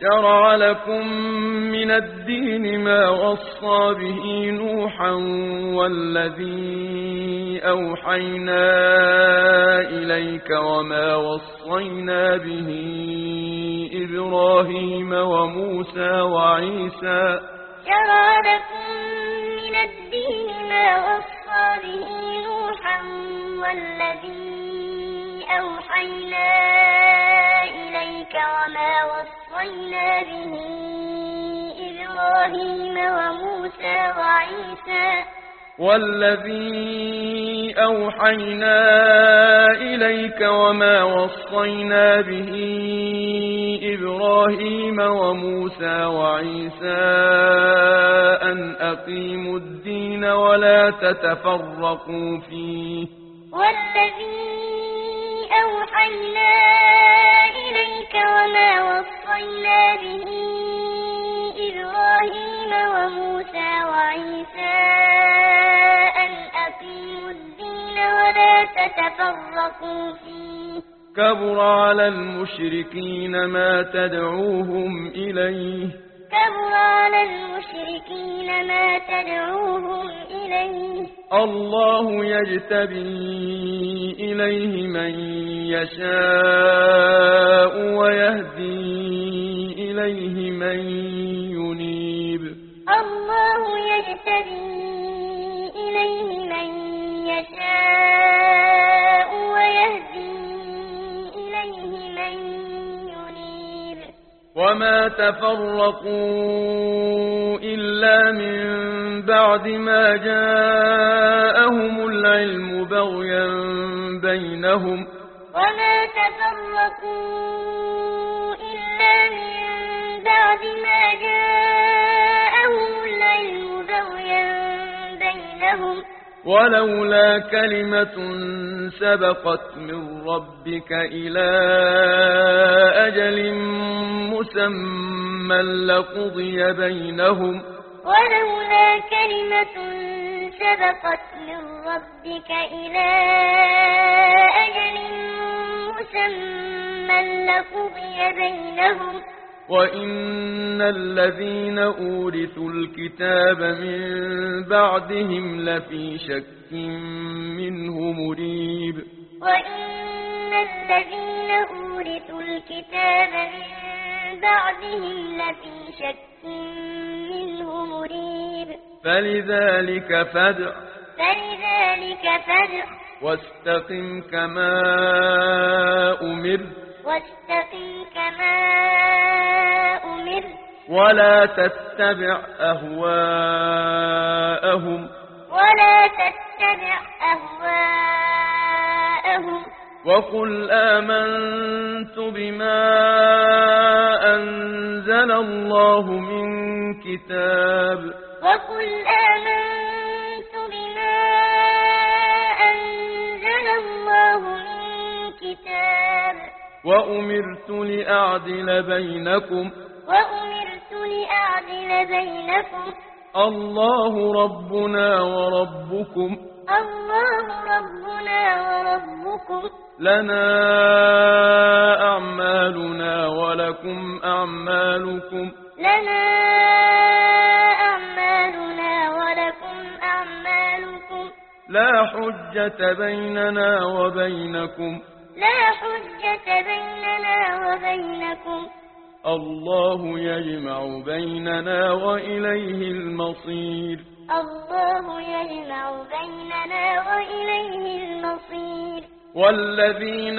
شرع لكم من الدين ما وصى به نوحا والذي أوحينا إليك وما وصينا به إبراهيم وموسى وعيسى. شرع لكم من الدين ما وصى به نوحا والذي أوحينا إليك وما وصينا به إبراهيم وموسى وعيسى. والذي أوحينا إليك وما وصينا به إبراهيم وموسى وعيسى أن أقيموا الدين ولا تتفرقوا فيه. والذي أوحينا إليك وما وصينا به إبراهيم وموسى وعيسى أن أقيموا الدين ولا تتفرقوا فيه. كبر على المشركين ما تدعوهم إليه. كبر على المشركين ما تدعوهم إليه. الله يجتبي إليه من يشاء ويهدي إليه من ينيب. الله يجتبي إليه من يشاء ويهدي إليه من ينيب. وما تفرقوا إلا من بعد ما جاءهم العلم بغيا بينهم. وما تفرقوا إلا من بعد ما جاءهم العلم بغيا بينهم. ولولا كلمة سبقت من ربك إلى أجل مسمى لقضي بينهم. ولولا كلمة سبقت من ربك إلى أجل مسمى لقضي بينهم. وإن الذين أورثوا الكتاب من بعدهم لفي شك منه مريب. وإن الذين أورثوا الكتاب من بعدهم لفي شك منه مريب. فلذلك فادع. فلذلك فادع. واستقم كما أمرت. واستقم كما أمرت. ولا تتبع أهواءهم. ولا تتبع أهواءهم. وقل آمنت بما أنزل الله من كتاب. وقل آمنت بما أنزل الله من كتاب. وأمرت لأعدل بينكم. وأمرت لأعدل بينكم. الله ربنا وربكم. الله ربنا وربكم. لنا أعمالنا ولكم أعمالكم. لنا أعمالنا ولكم أعمالكم. لا حجة بيننا وبينكم. لا حجة بيننا وبينكم. الله يجمع بيننا وإليه المصير. الله يجمع بيننا وإليه المصير. والذين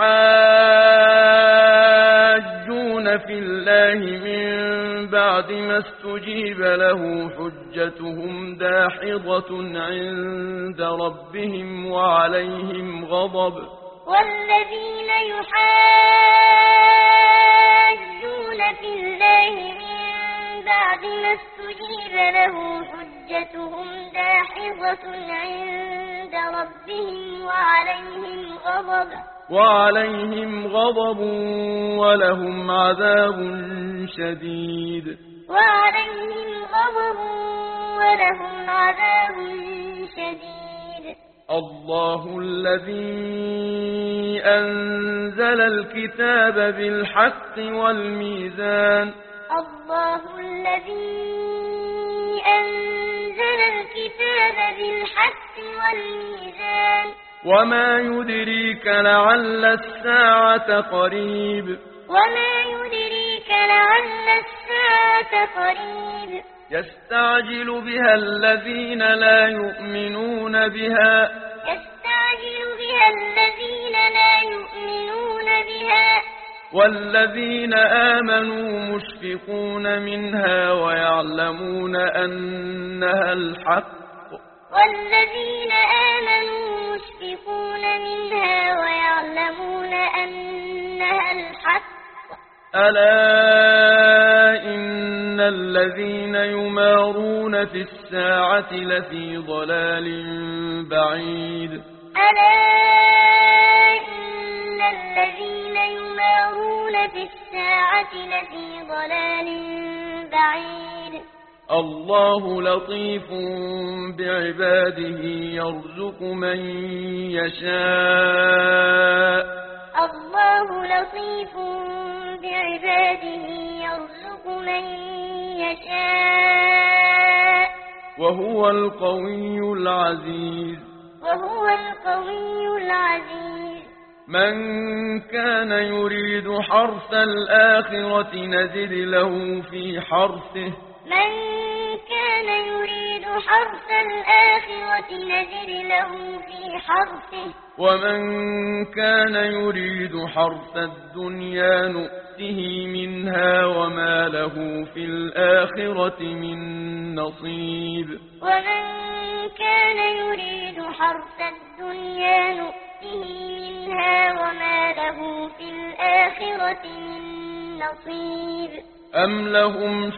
يحاجون في الله من بعد ما استجيب له حجتهم داحضة عند ربهم وعليهم غضب. والذين يحاجون في الله من بعد ما استجيب له حجتهم داحضة عند ربهم وعليهم غضب ولهم عذاب شديد. وعليهم غضب ولهم عذاب شديد. الله الذي أنزل الكتاب بالحق والميزان الله الذي أنزل الكتاب بالحق والميزان وما يدريك لعل الساعة قريب وما يدريك لعل الساعة قريب يستعجل بها الذين لا يؤمنون بها والذين آمنوا مشفقون منها ويعلمون أنها الحق ألا إن الذين يمارون في الساعة لفي ضلال بعيد ألا إن الذين يمارون في الساعة لفي ضلال بعيد الله لطيف بعباده يرزق من يشاء الله لطيف بعباده يرزق من يشاء وهو القوي العزيز من كان يريد حرث الآخرة نزد له في حرثه ومن كان يريد حرث الدنيا نؤته منها وما له في الآخرة من نصيب ومن كان يريد حرث الدنيا نؤته منها وما له في الآخرة من نصيب أم لهم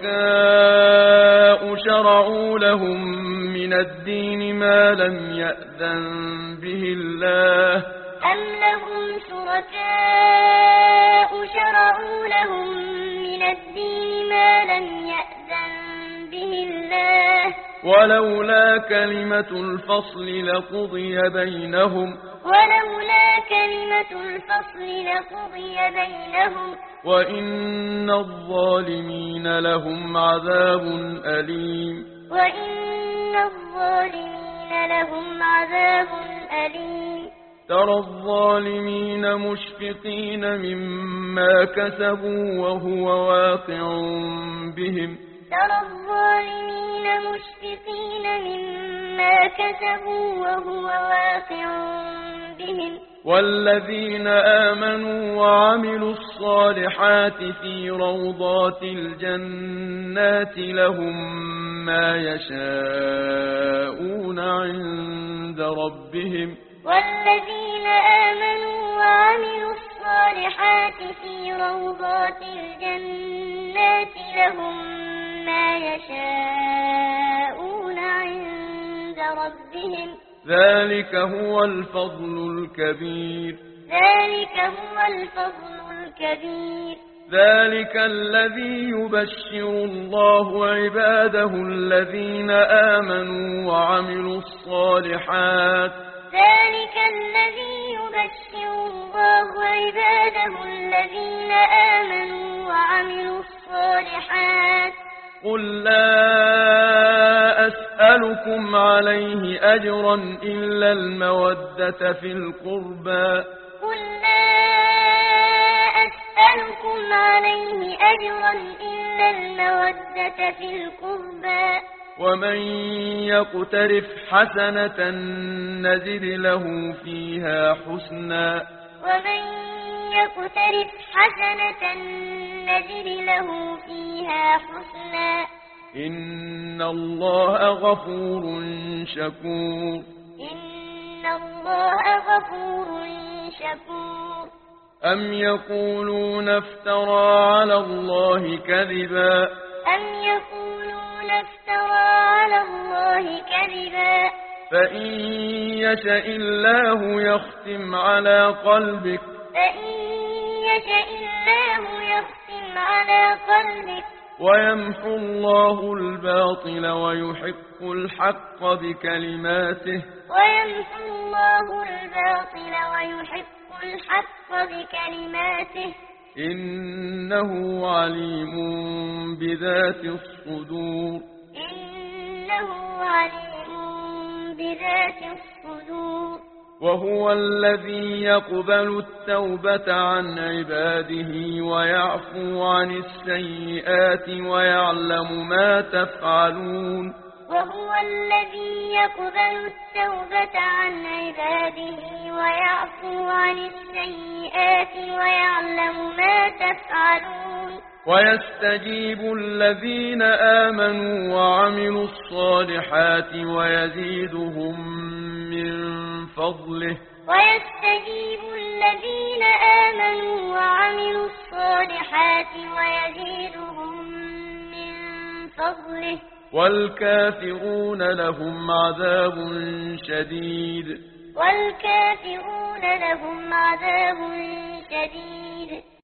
شركاء شرعوا لهم من الدين ما لم يأذن به الله أم لهم شركاء شرعوا لهم من الدين ما لم يأذن به الله ولولا كلمة الفصل لقضي بينهم وإن الظالمين لهم عذاب أليم ترى الظالمين مشفقين مما كسبوا وهو واقع بهم والذين آمنوا وعملوا الصالحات في روضات الجنات لهم ما يشاءون عند ربهم والذين آمنوا وعملوا الصالحات في روضات الجنات لهم ما يشاءون عند ربهم ذلك هو الفضل الكبير ذلك الذي يبشر الله عباده الذين آمنوا وعملوا الصالحات قل لا أسألكم عليه أجرا إلا المودة في القربى ومن يقترف حسنة نزد له فيها حسنا إن الله غفور شكور أم يقولون افترى على الله كذبا فإن يشأ الله يختم على قلبك ويمحو الله الباطل ويحق الحق بكلماته ويمحو الله الباطل ويحق الحق بكلماته إنه عليم بذات الصدور إنه عليم بذات الصدور وهو الذي يقبل التوبة عن عباده ويعفو عن السيئات ويعلم ما تفعلون وهو الذي يقبل التوبة عن عباده ويعفو عن السيئات ويعلم ما تفعلون ويستجيب الذين آمنوا وعملوا الصالحات ويزيدهم من فضله ويستجيب الذين آمنوا وعملوا الصالحات ويزيدهم من فضله والكافرون لهم عذاب شديد والكافرون لهم عذاب شديد